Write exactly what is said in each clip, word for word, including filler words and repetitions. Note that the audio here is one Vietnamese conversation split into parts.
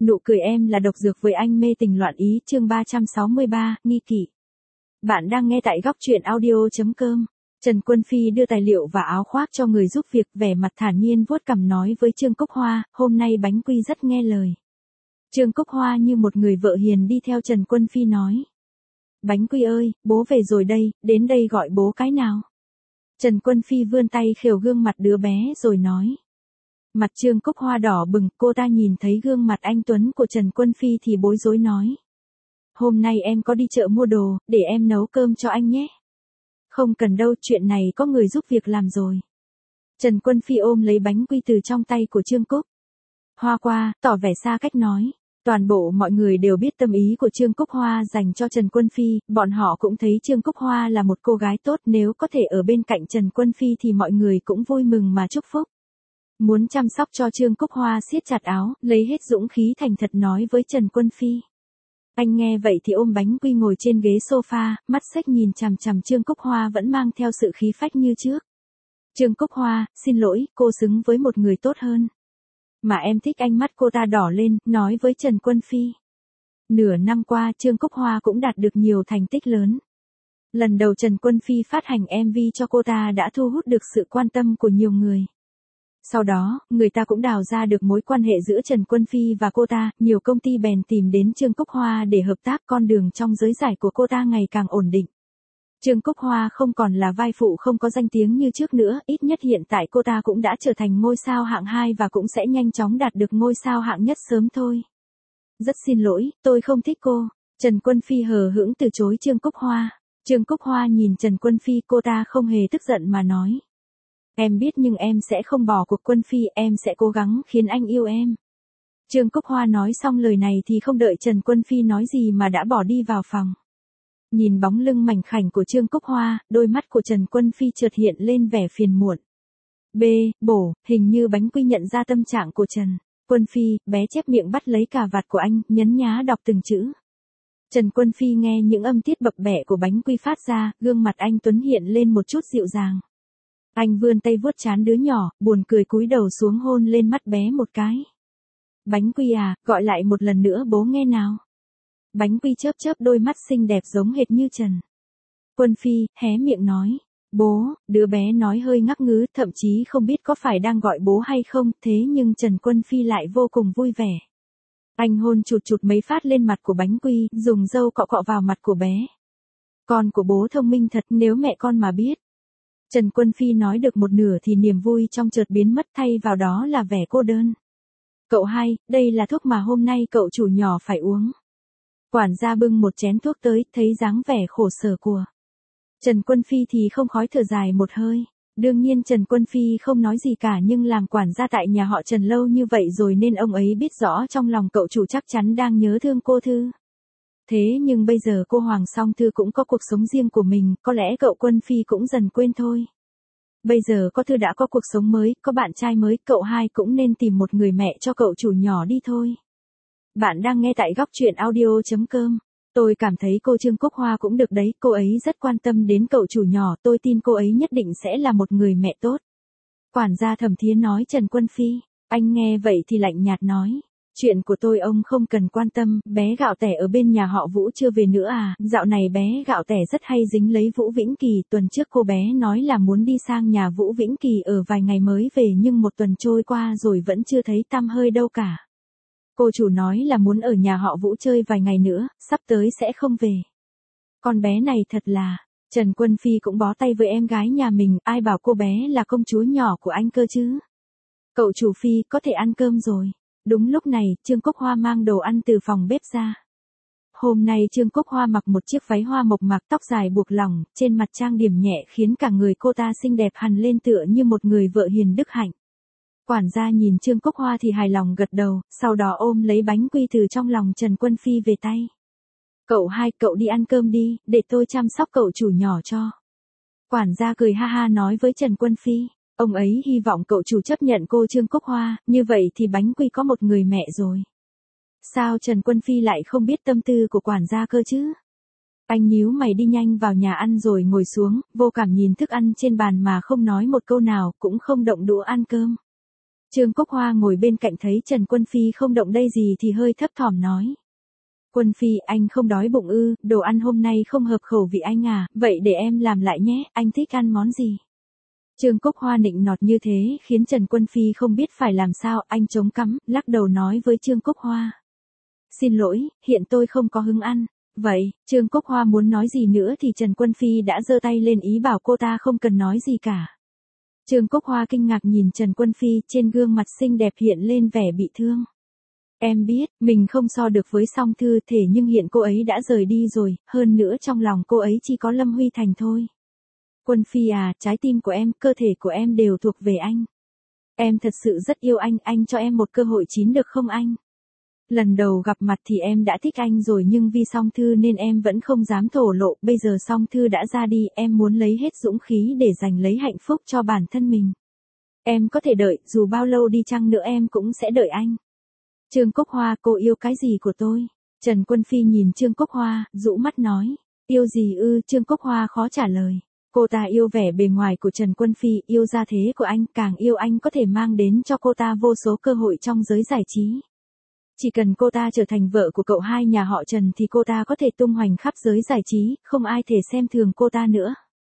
Nụ cười em là độc dược với anh mê tình loạn ý, chương ba trăm sáu mươi ba, nghi kỵ. Bạn đang nghe tại góc truyện audio.com. Trần Quân Phi đưa tài liệu và áo khoác cho người giúp việc, vẻ mặt thản nhiên vuốt cằm nói với Trương Cúc Hoa, hôm nay Bánh Quy rất nghe lời. Trương Cúc Hoa như một người vợ hiền đi theo Trần Quân Phi nói. Bánh Quy ơi, bố về rồi đây, đến đây gọi bố cái nào. Trần Quân Phi vươn tay khều gương mặt đứa bé rồi nói. Mặt Trương Cúc Hoa đỏ bừng, cô ta nhìn thấy gương mặt anh Tuấn của Trần Quân Phi thì bối rối nói. Hôm nay em có đi chợ mua đồ, để em nấu cơm cho anh nhé. Không cần đâu, chuyện này có người giúp việc làm rồi. Trần Quân Phi ôm lấy Bánh Quy từ trong tay của Trương Cúc Hoa qua, tỏ vẻ xa cách nói. Toàn bộ mọi người đều biết tâm ý của Trương Cúc Hoa dành cho Trần Quân Phi, bọn họ cũng thấy Trương Cúc Hoa là một cô gái tốt, nếu có thể ở bên cạnh Trần Quân Phi thì mọi người cũng vui mừng mà chúc phúc. Muốn chăm sóc cho Trương Cúc Hoa siết chặt áo, lấy hết dũng khí thành thật nói với Trần Quân Phi. Anh nghe vậy thì ôm Bánh Quy ngồi trên ghế sofa, mắt xếch nhìn chằm chằm Trương Cúc Hoa vẫn mang theo sự khí phách như trước. Trương Cúc Hoa, xin lỗi, cô xứng với một người tốt hơn. Mà em thích anh, mắt cô ta đỏ lên, nói với Trần Quân Phi. Nửa năm qua Trương Cúc Hoa cũng đạt được nhiều thành tích lớn. Lần đầu Trần Quân Phi phát hành em vê cho cô ta đã thu hút được sự quan tâm của nhiều người. Sau đó, người ta cũng đào ra được mối quan hệ giữa Trần Quân Phi và cô ta, nhiều công ty bèn tìm đến Trương Cúc Hoa để hợp tác, con đường trong giới giải của cô ta ngày càng ổn định. Trương Cúc Hoa không còn là vai phụ không có danh tiếng như trước nữa, ít nhất hiện tại cô ta cũng đã trở thành ngôi sao hạng hai và cũng sẽ nhanh chóng đạt được ngôi sao hạng nhất sớm thôi. Rất xin lỗi, tôi không thích cô. Trần Quân Phi hờ hững từ chối Trương Cúc Hoa. Trương Cúc Hoa nhìn Trần Quân Phi, cô ta không hề tức giận mà nói. Em biết nhưng em sẽ không bỏ cuộc Quân Phi, em sẽ cố gắng khiến anh yêu em. Trương Cúc Hoa nói xong lời này thì không đợi Trần Quân Phi nói gì mà đã bỏ đi vào phòng. Nhìn bóng lưng mảnh khảnh của Trương Cúc Hoa, đôi mắt của Trần Quân Phi chợt hiện lên vẻ phiền muộn. B, bổ, hình như Bánh Quy nhận ra tâm trạng của Trần Quân Phi, bé chép miệng bắt lấy cà vạt của anh, nhấn nhá đọc từng chữ. Trần Quân Phi nghe những âm tiết bập bẹ của Bánh Quy phát ra, gương mặt anh Tuấn hiện lên một chút dịu dàng. Anh vươn tay vuốt trán đứa nhỏ, buồn cười cúi đầu xuống hôn lên mắt bé một cái. Bánh Quy à, gọi lại một lần nữa bố nghe nào. Bánh Quy chớp chớp đôi mắt xinh đẹp giống hệt như Trần Quân Phi, hé miệng nói. Bố, đứa bé nói hơi ngắc ngứ, thậm chí không biết có phải đang gọi bố hay không, thế nhưng Trần Quân Phi lại vô cùng vui vẻ. Anh hôn chụt chụt mấy phát lên mặt của Bánh Quy, dùng râu cọ cọ vào mặt của bé. Con của bố thông minh thật, nếu mẹ con mà biết. Trần Quân Phi nói được một nửa thì niềm vui trong chợt biến mất, thay vào đó là vẻ cô đơn. Cậu hai, đây là thuốc mà hôm nay cậu chủ nhỏ phải uống. Quản gia bưng một chén thuốc tới, thấy dáng vẻ khổ sở của Trần Quân Phi thì không khói thở dài một hơi. Đương nhiên Trần Quân Phi không nói gì cả, nhưng làm quản gia tại nhà họ Trần lâu như vậy rồi nên ông ấy biết rõ trong lòng cậu chủ chắc chắn đang nhớ thương cô Thư. Thế nhưng bây giờ cô Hoàng Song Thư cũng có cuộc sống riêng của mình, có lẽ cậu Quân Phi cũng dần quên thôi. Bây giờ có Thư đã có cuộc sống mới, có bạn trai mới, cậu hai cũng nên tìm một người mẹ cho cậu chủ nhỏ đi thôi. Bạn đang nghe tại góc truyện audio.com. Tôi cảm thấy cô Trương Cúc Hoa cũng được đấy, cô ấy rất quan tâm đến cậu chủ nhỏ, tôi tin cô ấy nhất định sẽ là một người mẹ tốt. Quản gia Thẩm Thiến nói Trần Quân Phi. Anh nghe vậy thì lạnh nhạt nói. Chuyện của tôi ông không cần quan tâm, bé Gạo Tẻ ở bên nhà họ Vũ chưa về nữa à, dạo này bé Gạo Tẻ rất hay dính lấy Vũ Vĩnh Kỳ, tuần trước cô bé nói là muốn đi sang nhà Vũ Vĩnh Kỳ ở vài ngày mới về nhưng một tuần trôi qua rồi vẫn chưa thấy tăm hơi đâu cả. Cô chủ nói là muốn ở nhà họ Vũ chơi vài ngày nữa, sắp tới sẽ không về. Con bé này thật là, Trần Quân Phi cũng bó tay với em gái nhà mình, ai bảo cô bé là công chúa nhỏ của anh cơ chứ. Cậu chủ Phi, có thể ăn cơm rồi. Đúng lúc này, Trương Cúc Hoa mang đồ ăn từ phòng bếp ra. Hôm nay Trương Cúc Hoa mặc một chiếc váy hoa mộc mạc, tóc dài buộc lỏng, trên mặt trang điểm nhẹ khiến cả người cô ta xinh đẹp hằn lên tựa như một người vợ hiền đức hạnh. Quản gia nhìn Trương Cúc Hoa thì hài lòng gật đầu, sau đó ôm lấy Bánh Quy từ trong lòng Trần Quân Phi về tay. Cậu hai, cậu đi ăn cơm đi, để tôi chăm sóc cậu chủ nhỏ cho. Quản gia cười ha ha nói với Trần Quân Phi. Ông ấy hy vọng cậu chủ chấp nhận cô Trương Cúc Hoa, như vậy thì Bánh Quy có một người mẹ rồi. Sao Trần Quân Phi lại không biết tâm tư của quản gia cơ chứ? Anh nhíu mày đi nhanh vào nhà ăn rồi ngồi xuống, vô cảm nhìn thức ăn trên bàn mà không nói một câu nào, cũng không động đũa ăn cơm. Trương Cúc Hoa ngồi bên cạnh thấy Trần Quân Phi không động đậy gì thì hơi thấp thỏm nói. Quân Phi, anh không đói bụng ư, đồ ăn hôm nay không hợp khẩu vị anh à, vậy để em làm lại nhé, anh thích ăn món gì? Trương Cúc Hoa nịnh nọt như thế khiến Trần Quân Phi không biết phải làm sao, anh chống cằm, lắc đầu nói với Trương Cúc Hoa. Xin lỗi, hiện tôi không có hứng ăn. Vậy, Trương Cúc Hoa muốn nói gì nữa thì Trần Quân Phi đã giơ tay lên ý bảo cô ta không cần nói gì cả. Trương Cúc Hoa kinh ngạc nhìn Trần Quân Phi, trên gương mặt xinh đẹp hiện lên vẻ bị thương. Em biết, mình không so được với Song Thư, thế nhưng hiện cô ấy đã rời đi rồi, hơn nữa trong lòng cô ấy chỉ có Lâm Huy Thành thôi. Quân Phi à, trái tim của em, cơ thể của em đều thuộc về anh. Em thật sự rất yêu anh, anh cho em một cơ hội chín được không anh? Lần đầu gặp mặt thì em đã thích anh rồi nhưng vì Song Thư nên em vẫn không dám thổ lộ, bây giờ Song Thư đã ra đi, em muốn lấy hết dũng khí để giành lấy hạnh phúc cho bản thân mình. Em có thể đợi, dù bao lâu đi chăng nữa em cũng sẽ đợi anh. Trương Cúc Hoa, cô yêu cái gì của tôi? Trần Quân Phi nhìn Trương Cúc Hoa, rũ mắt nói. Yêu gì ư? Trương Cúc Hoa khó trả lời. Cô ta yêu vẻ bề ngoài của Trần Quân Phi, yêu gia thế của anh, càng yêu anh có thể mang đến cho cô ta vô số cơ hội trong giới giải trí. Chỉ cần cô ta trở thành vợ của cậu hai nhà họ Trần thì cô ta có thể tung hoành khắp giới giải trí, không ai thể xem thường cô ta nữa.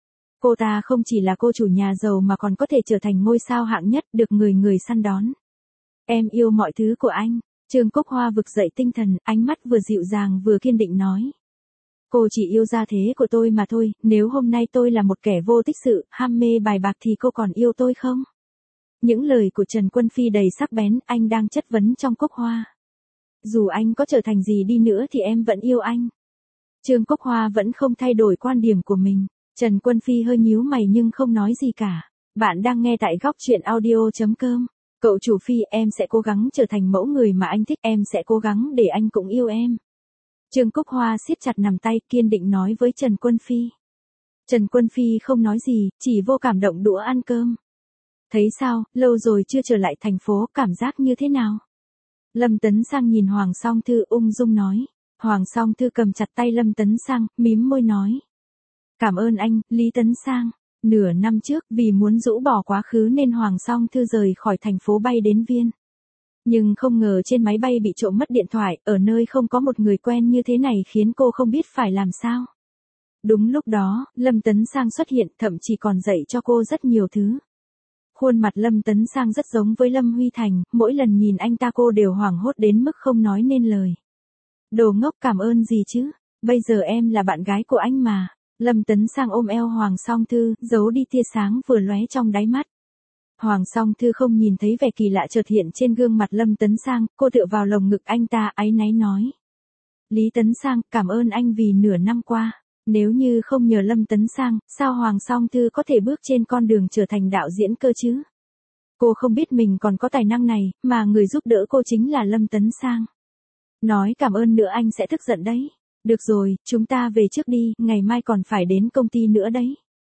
Cô ta không chỉ là cô chủ nhà giàu mà còn có thể trở thành ngôi sao hạng nhất, được người người săn đón. Em yêu mọi thứ của anh. Trương Cúc Hoa vực dậy tinh thần, ánh mắt vừa dịu dàng vừa kiên định nói. Cô chỉ yêu gia thế của tôi mà thôi, nếu hôm nay tôi là một kẻ vô tích sự, ham mê bài bạc thì cô còn yêu tôi không? Những lời của Trần Quân Phi đầy sắc bén, anh đang chất vấn trong Cúc Hoa. Dù anh có trở thành gì đi nữa thì em vẫn yêu anh. Trương Cúc Hoa vẫn không thay đổi quan điểm của mình. Trần Quân Phi hơi nhíu mày nhưng không nói gì cả. Bạn đang nghe tại góc truyện audio chấm com. Cậu chủ Phi, em sẽ cố gắng trở thành mẫu người mà anh thích, em sẽ cố gắng để anh cũng yêu em. Trương Cúc Hoa siết chặt nắm tay, kiên định nói với Trần Quân Phi. Trần Quân Phi không nói gì, chỉ vô cảm động đũa ăn cơm. Thấy sao, lâu rồi chưa trở lại thành phố, cảm giác như thế nào? Lâm Tấn Sang nhìn Hoàng Song Thư ung dung nói. Hoàng Song Thư cầm chặt tay Lâm Tấn Sang, mím môi nói. Cảm ơn anh, Lý Tấn Sang. Nửa năm trước, vì muốn rũ bỏ quá khứ nên Hoàng Song Thư rời khỏi thành phố bay đến Viên. Nhưng không ngờ trên máy bay bị trộm mất điện thoại, ở nơi không có một người quen như thế này khiến cô không biết phải làm sao. Đúng lúc đó, Lâm Tấn Sang xuất hiện, thậm chí còn dạy cho cô rất nhiều thứ. Khuôn mặt Lâm Tấn Sang rất giống với Lâm Huy Thành, mỗi lần nhìn anh ta cô đều hoảng hốt đến mức không nói nên lời. Đồ ngốc, cảm ơn gì chứ, bây giờ em là bạn gái của anh mà. Lâm Tấn Sang ôm eo Hoàng Song Thư, giấu đi tia sáng vừa lóe trong đáy mắt. Hoàng Song Thư không nhìn thấy vẻ kỳ lạ chợt hiện trên gương mặt Lâm Tấn Sang, cô tựa vào lồng ngực anh ta áy náy nói. Lý Tấn Sang, cảm ơn anh vì nửa năm qua. Nếu như không nhờ Lâm Tấn Sang, sao Hoàng Song Thư có thể bước trên con đường trở thành đạo diễn cơ chứ? Cô không biết mình còn có tài năng này, mà người giúp đỡ cô chính là Lâm Tấn Sang. Nói cảm ơn nữa anh sẽ tức giận đấy. Được rồi, chúng ta về trước đi, ngày mai còn phải đến công ty nữa đấy.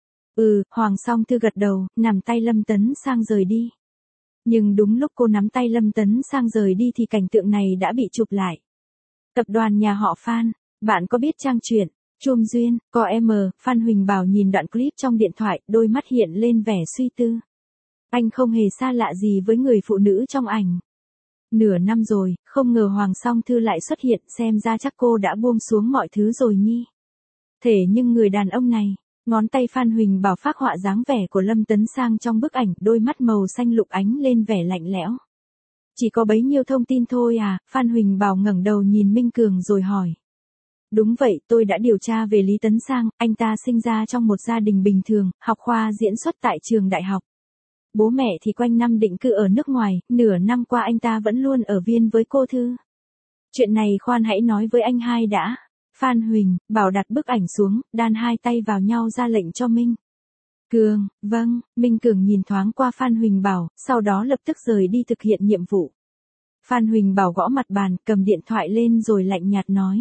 Ừ, Hoàng Song Thư gật đầu, nắm tay Lâm Tấn Sang rời đi. Nhưng đúng lúc cô nắm tay Lâm Tấn Sang rời đi thì cảnh tượng này đã bị chụp lại. Tập đoàn nhà họ Phan, bạn có biết trang truyện Chum Duyên, có em, Phan Huỳnh Bảo nhìn đoạn clip trong điện thoại, đôi mắt hiện lên vẻ suy tư. Anh không hề xa lạ gì với người phụ nữ trong ảnh. Nửa năm rồi, không ngờ Hoàng Song Thư lại xuất hiện, xem ra chắc cô đã buông xuống mọi thứ rồi nhi. Thế nhưng người đàn ông này, ngón tay Phan Huỳnh Bảo phác họa dáng vẻ của Lâm Tấn Sang trong bức ảnh, đôi mắt màu xanh lục ánh lên vẻ lạnh lẽo. Chỉ có bấy nhiêu thông tin thôi à? Phan Huỳnh Bảo ngẩng đầu nhìn Minh Cường rồi hỏi. Đúng vậy, tôi đã điều tra về Lý Tấn Sang, anh ta sinh ra trong một gia đình bình thường, học khoa diễn xuất tại trường đại học. Bố mẹ thì quanh năm định cư ở nước ngoài, nửa năm qua anh ta vẫn luôn ở Viên với cô Thư. Chuyện này khoan hãy nói với anh hai đã. Phan Huỳnh Bảo đặt bức ảnh xuống, đan hai tay vào nhau ra lệnh cho Minh Cường. Vâng, Minh Cường nhìn thoáng qua Phan Huỳnh Bảo, sau đó lập tức rời đi thực hiện nhiệm vụ. Phan Huỳnh Bảo gõ mặt bàn, cầm điện thoại lên rồi lạnh nhạt nói.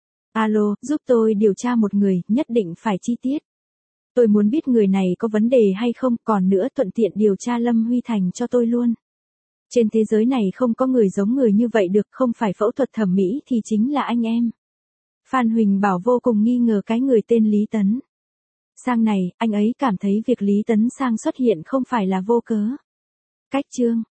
Alo, giúp tôi điều tra một người, nhất định phải chi tiết. Tôi muốn biết người này có vấn đề hay không, còn nữa thuận tiện điều tra Lâm Huy Thành cho tôi luôn. Trên thế giới này không có người giống người như vậy được, không phải phẫu thuật thẩm mỹ thì chính là anh em. Phan Huỳnh Bảo vô cùng nghi ngờ cái người tên Lý Tấn Sang này, anh ấy cảm thấy việc Lý Tấn Sang xuất hiện không phải là vô cớ. Cách chương